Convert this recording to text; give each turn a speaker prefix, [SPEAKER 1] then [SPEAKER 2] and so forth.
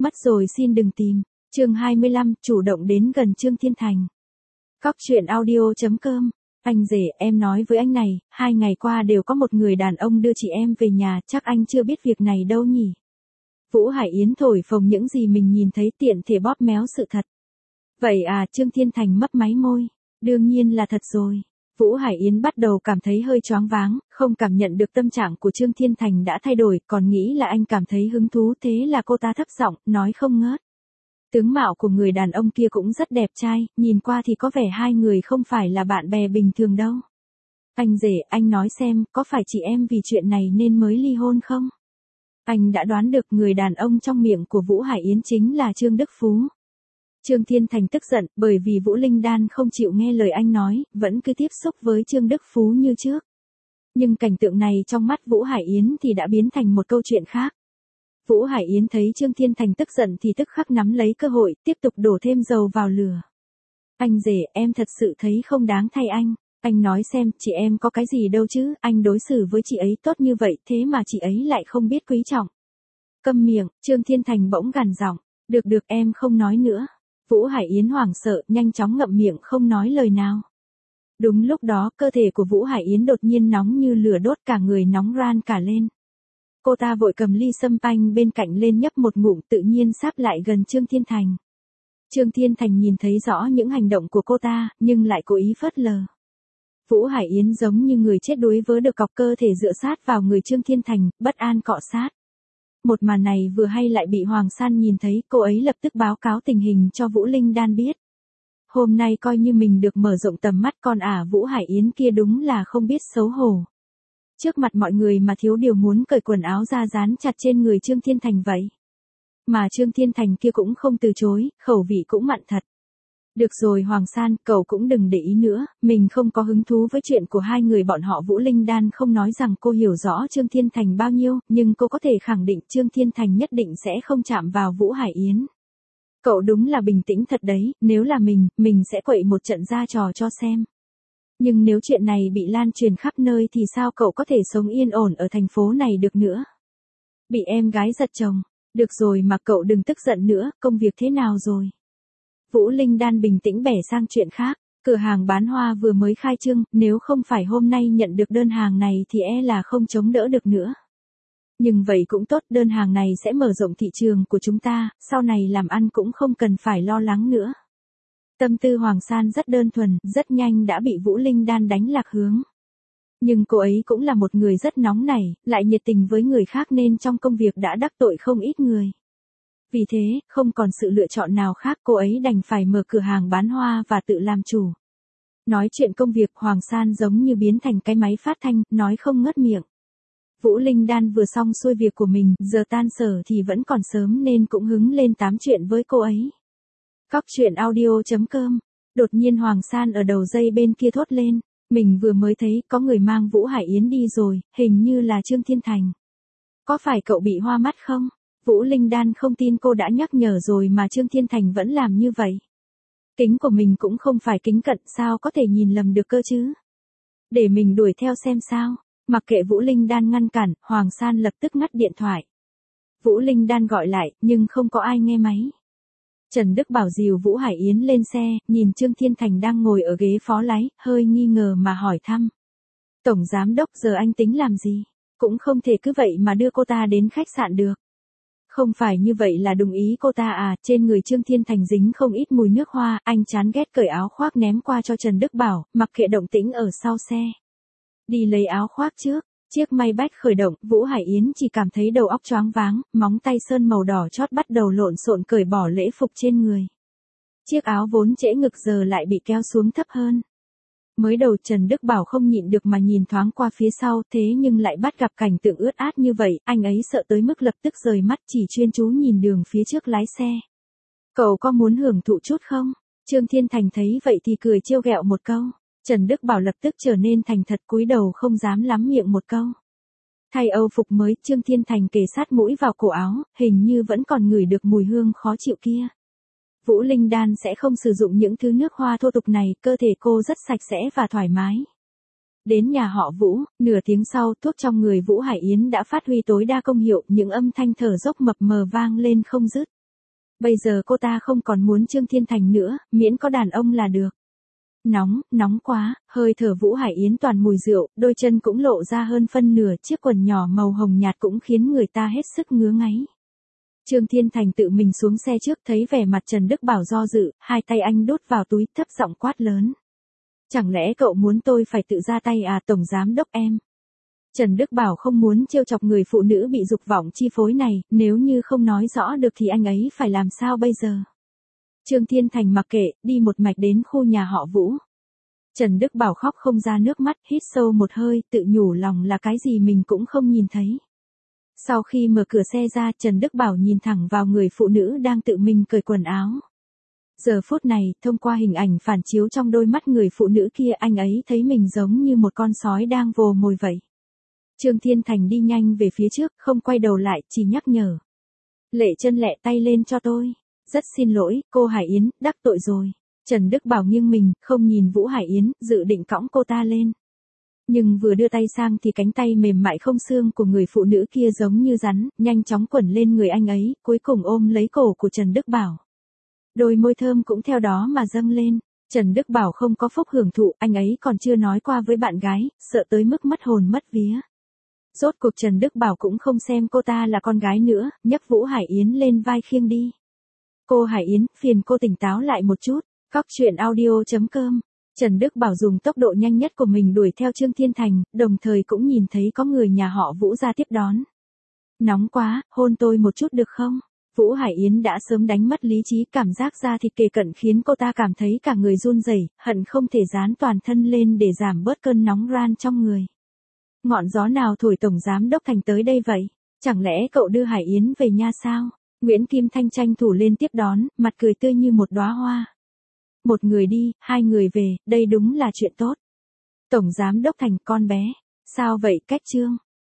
[SPEAKER 1] Mất rồi xin đừng tìm. Chương 25, chủ động đến gần Trương Thiên Thành. Cóc truyện audio.com. Anh rể, em nói với anh này, 2 ngày qua đều có một người đàn ông đưa chị em về nhà, chắc anh chưa biết việc này đâu nhỉ. Vũ Hải Yến thổi phồng những gì mình nhìn thấy, tiện thể bóp méo sự thật. Vậy à, Trương Thiên Thành mấp máy môi. Đương nhiên là thật rồi. Vũ Hải Yến bắt đầu cảm thấy hơi choáng váng, không cảm nhận được tâm trạng của Trương Thiên Thành đã thay đổi, còn nghĩ là anh cảm thấy hứng thú, thế là cô ta thấp giọng, nói không ngớt. Tướng mạo của người đàn ông kia cũng rất đẹp trai, nhìn qua thì có vẻ hai người không phải là bạn bè bình thường đâu. Anh rể, anh nói xem, có phải chị em vì chuyện này nên mới ly hôn không? Anh đã đoán được người đàn ông trong miệng của Vũ Hải Yến chính là Trương Đức Phú. Trương Thiên Thành tức giận, bởi vì Vũ Linh Đan không chịu nghe lời anh nói, vẫn cứ tiếp xúc với Trương Đức Phú như trước. Nhưng cảnh tượng này trong mắt Vũ Hải Yến thì đã biến thành một câu chuyện khác. Vũ Hải Yến thấy Trương Thiên Thành tức giận thì tức khắc nắm lấy cơ hội, tiếp tục đổ thêm dầu vào lửa. Anh rể, em thật sự thấy không đáng thay anh. Anh nói xem, chị em có cái gì đâu chứ, anh đối xử với chị ấy tốt như vậy, thế mà chị ấy lại không biết quý trọng. Câm miệng, Trương Thiên Thành bỗng gằn giọng. Được em không nói nữa. Vũ Hải Yến hoảng sợ, nhanh chóng ngậm miệng không nói lời nào. Đúng lúc đó, cơ thể của Vũ Hải Yến đột nhiên nóng như lửa đốt, cả người nóng ran cả lên. Cô ta vội cầm ly sâm panh bên cạnh lên nhấp một ngụm, tự nhiên sáp lại gần Trương Thiên Thành. Trương Thiên Thành nhìn thấy rõ những hành động của cô ta, nhưng lại cố ý phớt lờ. Vũ Hải Yến giống như người chết đuối vớ được cọc, cơ thể dựa sát vào người Trương Thiên Thành, bất an cọ sát. Một màn này vừa hay lại bị Hoàng San nhìn thấy, cô ấy lập tức báo cáo tình hình cho Vũ Linh Đan biết. Hôm nay coi như mình được mở rộng tầm mắt, còn Vũ Hải Yến kia đúng là không biết xấu hổ. Trước mặt mọi người mà thiếu điều muốn cởi quần áo ra dán chặt trên người Trương Thiên Thành vậy. Mà Trương Thiên Thành kia cũng không từ chối, khẩu vị cũng mặn thật. Được rồi Hoàng San, cậu cũng đừng để ý nữa, mình không có hứng thú với chuyện của hai người bọn họ. Vũ Linh Đan không nói rằng cô hiểu rõ Trương Thiên Thành bao nhiêu, nhưng cô có thể khẳng định Trương Thiên Thành nhất định sẽ không chạm vào Vũ Hải Yến. Cậu đúng là bình tĩnh thật đấy, nếu là mình sẽ quậy một trận ra trò cho xem. Nhưng nếu chuyện này bị lan truyền khắp nơi thì sao cậu có thể sống yên ổn ở thành phố này được nữa? Bị em gái giật chồng. Được rồi mà cậu đừng tức giận nữa, công việc thế nào rồi? Vũ Linh Đan bình tĩnh bẻ sang chuyện khác. Cửa hàng bán hoa vừa mới khai trương, nếu không phải hôm nay nhận được đơn hàng này thì là không chống đỡ được nữa. Nhưng vậy cũng tốt, đơn hàng này sẽ mở rộng thị trường của chúng ta, sau này làm ăn cũng không cần phải lo lắng nữa. Tâm tư Hoàng San rất đơn thuần, rất nhanh đã bị Vũ Linh Đan đánh lạc hướng. Nhưng cô ấy cũng là một người rất nóng nảy, lại nhiệt tình với người khác nên trong công việc đã đắc tội không ít người. Vì thế, không còn sự lựa chọn nào khác, cô ấy đành phải mở cửa hàng bán hoa và tự làm chủ. Nói chuyện công việc, Hoàng San giống như biến thành cái máy phát thanh, nói không ngớt miệng. Vũ Linh Đan vừa xong xuôi việc của mình, giờ tan sở thì vẫn còn sớm nên cũng hứng lên tám chuyện với cô ấy. Cóc truyện audio.com. Đột nhiên Hoàng San ở đầu dây bên kia thốt lên. Mình vừa mới thấy có người mang Vũ Hải Yến đi rồi, hình như là Trương Thiên Thành. Có phải cậu bị hoa mắt không? Vũ Linh Đan không tin cô đã nhắc nhở rồi mà Trương Thiên Thành vẫn làm như vậy. Kính của mình cũng không phải kính cận, sao có thể nhìn lầm được cơ chứ? Để mình đuổi theo xem sao. Mặc kệ Vũ Linh Đan ngăn cản, Hoàng San lập tức ngắt điện thoại. Vũ Linh Đan gọi lại, nhưng không có ai nghe máy. Trần Đức Bảo dìu Vũ Hải Yến lên xe, nhìn Trương Thiên Thành đang ngồi ở ghế phó lái, hơi nghi ngờ mà hỏi thăm. Tổng giám đốc, giờ anh tính làm gì? Cũng không thể cứ vậy mà đưa cô ta đến khách sạn được. Không phải như vậy là đồng ý cô ta à? Trên người Trương Thiên Thành dính không ít mùi nước hoa, anh chán ghét cởi áo khoác ném qua cho Trần Đức Bảo, mặc kệ động tĩnh ở sau xe. Đi lấy áo khoác trước. Chiếc Maybach khởi động, Vũ Hải Yến chỉ cảm thấy đầu óc choáng váng, móng tay sơn màu đỏ chót bắt đầu lộn xộn cởi bỏ lễ phục trên người. Chiếc áo vốn trễ ngực giờ lại bị kéo xuống thấp hơn. Mới đầu Trần Đức Bảo không nhịn được mà nhìn thoáng qua phía sau, thế nhưng lại bắt gặp cảnh tượng ướt át như vậy, anh ấy sợ tới mức lập tức rời mắt, chỉ chuyên chú nhìn đường phía trước lái xe. Cậu có muốn hưởng thụ chút không? Trương Thiên Thành thấy vậy thì cười trêu ghẹo một câu. Trần Đức Bảo lập tức trở nên thành thật, cúi đầu không dám lắm miệng một câu. Thay âu phục mới, Trương Thiên Thành kề sát mũi vào cổ áo, hình như vẫn còn ngửi được mùi hương khó chịu kia. Vũ Linh Đan sẽ không sử dụng những thứ nước hoa thô tục này, cơ thể cô rất sạch sẽ và thoải mái. Đến nhà họ Vũ, nửa tiếng sau, thuốc trong người Vũ Hải Yến đã phát huy tối đa công hiệu, những âm thanh thở dốc mập mờ vang lên không dứt. Bây giờ cô ta không còn muốn Trương Thiên Thành nữa, miễn có đàn ông là được. Nóng quá, hơi thở Vũ Hải Yến toàn mùi rượu, đôi chân cũng lộ ra hơn phân nửa, chiếc quần nhỏ màu hồng nhạt cũng khiến người ta hết sức ngứa ngáy. Trương Thiên Thành tự mình xuống xe trước, thấy vẻ mặt Trần Đức Bảo do dự, hai tay anh đút vào túi, thấp giọng quát lớn. Chẳng lẽ cậu muốn tôi phải tự ra tay à, tổng giám đốc em? Trần Đức Bảo không muốn trêu chọc người phụ nữ bị dục vọng chi phối này, nếu như không nói rõ được thì anh ấy phải làm sao bây giờ? Trương Thiên Thành mặc kệ, đi một mạch đến khu nhà họ Vũ. Trần Đức Bảo khóc không ra nước mắt, hít sâu một hơi, tự nhủ lòng là cái gì mình cũng không nhìn thấy. Sau khi mở cửa xe ra, Trần Đức Bảo nhìn thẳng vào người phụ nữ đang tự mình cởi quần áo. Giờ phút này, thông qua hình ảnh phản chiếu trong đôi mắt người phụ nữ kia, anh ấy thấy mình giống như một con sói đang vồ mồi vậy. Trương Thiên Thành đi nhanh về phía trước, không quay đầu lại, chỉ nhắc nhở. Lệ chân lẹ tay lên cho tôi. Rất xin lỗi, cô Hải Yến, đắc tội rồi. Trần Đức Bảo nghiêng mình, không nhìn Vũ Hải Yến, dự định cõng cô ta lên. Nhưng vừa đưa tay sang thì cánh tay mềm mại không xương của người phụ nữ kia giống như rắn, nhanh chóng quẩn lên người anh ấy, cuối cùng ôm lấy cổ của Trần Đức Bảo. Đôi môi thơm cũng theo đó mà dâng lên. Trần Đức Bảo không có phúc hưởng thụ, anh ấy còn chưa nói qua với bạn gái, sợ tới mức mất hồn mất vía. Rốt cuộc Trần Đức Bảo cũng không xem cô ta là con gái nữa, nhấc Vũ Hải Yến lên vai khiêng đi. Cô Hải Yến, phiền cô tỉnh táo lại một chút. Cóc truyện audio.com. Trần Đức Bảo dùng tốc độ nhanh nhất của mình đuổi theo Trương Thiên Thành, đồng thời cũng nhìn thấy có người nhà họ Vũ ra tiếp đón. Nóng quá, hôn tôi một chút được không? Vũ Hải Yến đã sớm đánh mất lý trí, cảm giác da thịt kề cận khiến cô ta cảm thấy cả người run rẩy, hận không thể dán toàn thân lên để giảm bớt cơn nóng ran trong người. Ngọn gió nào thổi tổng giám đốc Thành tới đây vậy? Chẳng lẽ cậu đưa Hải Yến về nhà sao? Nguyễn Kim Thanh tranh thủ lên tiếp đón, mặt cười tươi như một đóa hoa. Một người đi, hai người về, đây đúng là chuyện tốt. Tổng giám đốc Thành, con bé. Sao vậy, Cách Trương?